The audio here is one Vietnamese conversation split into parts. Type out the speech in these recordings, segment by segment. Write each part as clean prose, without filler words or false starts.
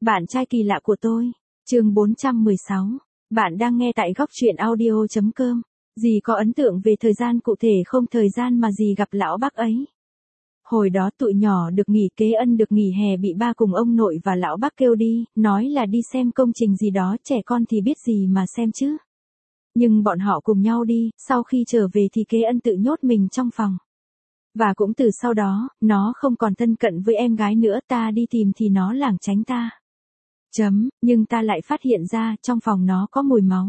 Bạn trai kỳ lạ của tôi. Chương 416. Bạn đang nghe tại góc truyện audio.com. Dì có ấn tượng về thời gian cụ thể không? Thời gian mà dì gặp lão bác ấy. Hồi đó tụi nhỏ được nghỉ, Kế Ân được nghỉ hè bị ba cùng ông nội và lão bác kêu đi, nói là đi xem công trình gì đó, trẻ con thì biết gì mà xem chứ. Nhưng bọn họ cùng nhau đi, sau khi trở về thì Kế Ân tự nhốt mình trong phòng. Và cũng từ sau đó, nó không còn thân cận với em gái nữa, ta đi tìm thì nó lảng tránh ta. Nhưng ta lại phát hiện ra trong phòng nó có mùi máu.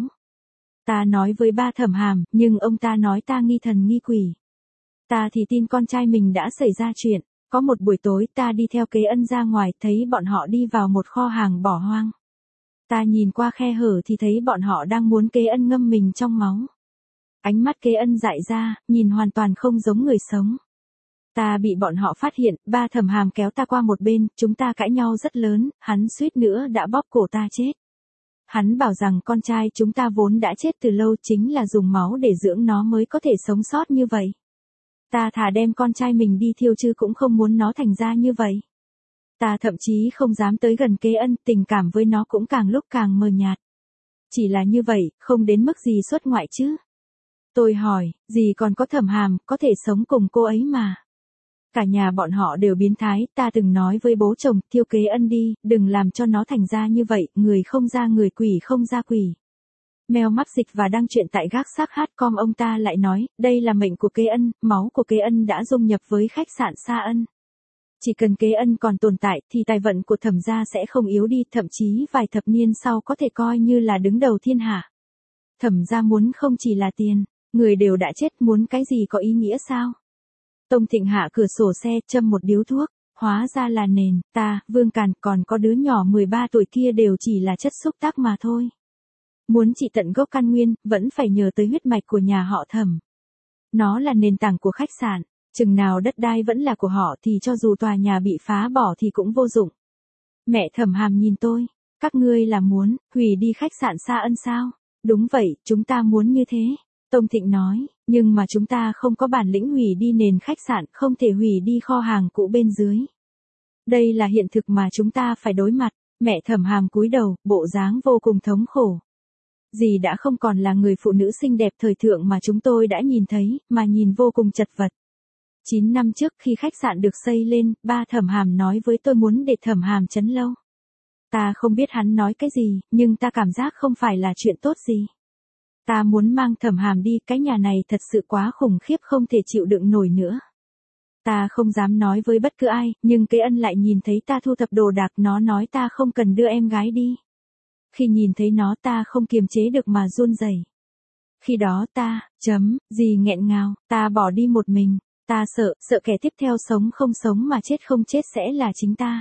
Ta nói với ba Thẩm Hàm, nhưng ông ta nói ta nghi thần nghi quỷ. Ta thì tin con trai mình đã xảy ra chuyện. Có một buổi tối ta đi theo Kế Ân ra ngoài, thấy bọn họ đi vào một kho hàng bỏ hoang. Ta nhìn qua khe hở thì thấy bọn họ đang muốn Kế Ân ngâm mình trong máu. Ánh mắt Kế Ân dại ra, nhìn hoàn toàn không giống người sống. Ta bị bọn họ phát hiện, ba Thẩm Hàm kéo ta qua một bên, chúng ta cãi nhau rất lớn, hắn suýt nữa đã bóp cổ ta chết. Hắn bảo rằng con trai chúng ta vốn đã chết từ lâu, chính là dùng máu để dưỡng nó mới có thể sống sót như vậy. Ta thà đem con trai mình đi thiêu chứ cũng không muốn nó thành ra như vậy. Ta thậm chí không dám tới gần Kế Ân, tình cảm với nó cũng càng lúc càng mờ nhạt. Chỉ là như vậy, không đến mức gì xuất ngoại chứ. Tôi hỏi, dì còn có Thẩm Hàm, có thể sống cùng cô ấy mà. Cả nhà bọn họ đều biến thái, ta từng nói với bố chồng, thiêu Kế Ân đi, đừng làm cho nó thành ra như vậy, người không ra người, quỷ không ra quỷ. Mèo mắc dịch và đăng truyện tại gác xác.com. Ông ta lại nói, đây là mệnh của Kế Ân, máu của Kế Ân đã dung nhập với khách sạn Sa Ân. Chỉ cần Kế Ân còn tồn tại thì tài vận của Thẩm gia sẽ không yếu đi, thậm chí vài thập niên sau có thể coi như là đứng đầu thiên hạ. Thẩm gia muốn không chỉ là tiền, người đều đã chết, muốn cái gì có ý nghĩa sao? Tông Thịnh hạ cửa sổ xe, châm một điếu thuốc, hóa ra là nền, ta, Vương Càn, còn có đứa nhỏ 13 tuổi kia đều chỉ là chất xúc tác mà thôi. Muốn trị tận gốc căn nguyên, vẫn phải nhờ tới huyết mạch của nhà họ Thẩm. Nó là nền tảng của khách sạn, chừng nào đất đai vẫn là của họ thì cho dù tòa nhà bị phá bỏ thì cũng vô dụng. Mẹ Thẩm Hàm nhìn tôi, các ngươi là muốn hủy đi khách sạn Sa Ân sao? Đúng vậy, chúng ta muốn như thế. Tông Thịnh nói, nhưng mà chúng ta không có bản lĩnh hủy đi nền khách sạn, không thể hủy đi kho hàng cũ bên dưới. Đây là hiện thực mà chúng ta phải đối mặt. Mẹ Thẩm Hàm cúi đầu, bộ dáng vô cùng thống khổ. Dì đã không còn là người phụ nữ xinh đẹp thời thượng mà chúng tôi đã nhìn thấy, mà nhìn vô cùng chật vật. 9 năm trước khi khách sạn được xây lên, ba Thẩm Hàm nói với tôi muốn để Thẩm Hàm trấn lâu. Ta không biết hắn nói cái gì, nhưng ta cảm giác không phải là chuyện tốt gì. Ta muốn mang Thẩm Hàm đi, cái nhà này thật sự quá khủng khiếp, không thể chịu đựng nổi nữa. Ta không dám nói với bất cứ ai, nhưng Kế Ân lại nhìn thấy ta thu thập đồ đạc, nó nói ta không cần đưa em gái đi. Khi nhìn thấy nó ta không kiềm chế được mà run rẩy. Khi đó ta, dì nghẹn ngào, ta bỏ đi một mình, ta sợ kẻ tiếp theo sống không sống mà chết không chết sẽ là chính ta.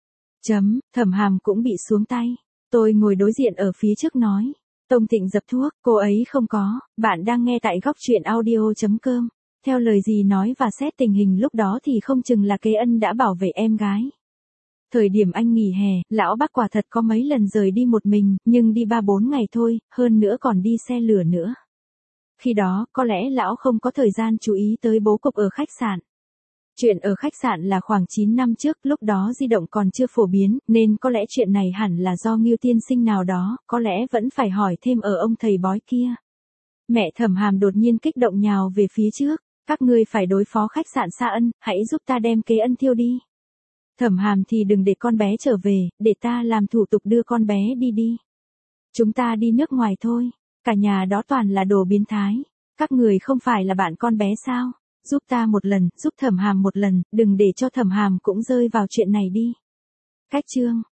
Thẩm Hàm cũng bị xuống tay. Tôi ngồi đối diện ở phía trước nói. Tông Thịnh dập thuốc, cô ấy không có, bạn đang nghe tại góc truyện audio.com. Theo lời dì nói và xét tình hình lúc đó thì không chừng là Kế Ân đã bảo vệ em gái. Thời điểm anh nghỉ hè, lão bác quả thật có mấy lần rời đi một mình, nhưng đi 3-4 ngày thôi, hơn nữa còn đi xe lửa nữa. Khi đó, có lẽ lão không có thời gian chú ý tới bố cục ở khách sạn. Chuyện ở khách sạn là khoảng 9 năm trước, lúc đó di động còn chưa phổ biến, nên có lẽ chuyện này hẳn là do Ngưu tiên sinh nào đó, có lẽ vẫn phải hỏi thêm ở ông thầy bói kia. Mẹ Thẩm Hàm đột nhiên kích động nhào về phía trước, các ngươi phải đối phó khách sạn Sa Ân, hãy giúp ta đem Kế Ân thiêu đi. Thẩm Hàm thì đừng để con bé trở về, để ta làm thủ tục đưa con bé đi. Chúng ta đi nước ngoài thôi, cả nhà đó toàn là đồ biến thái, các người không phải là bạn con bé sao? Giúp ta một lần, giúp Thẩm Hàm một lần, đừng để cho Thẩm Hàm cũng rơi vào chuyện này đi. Cách chương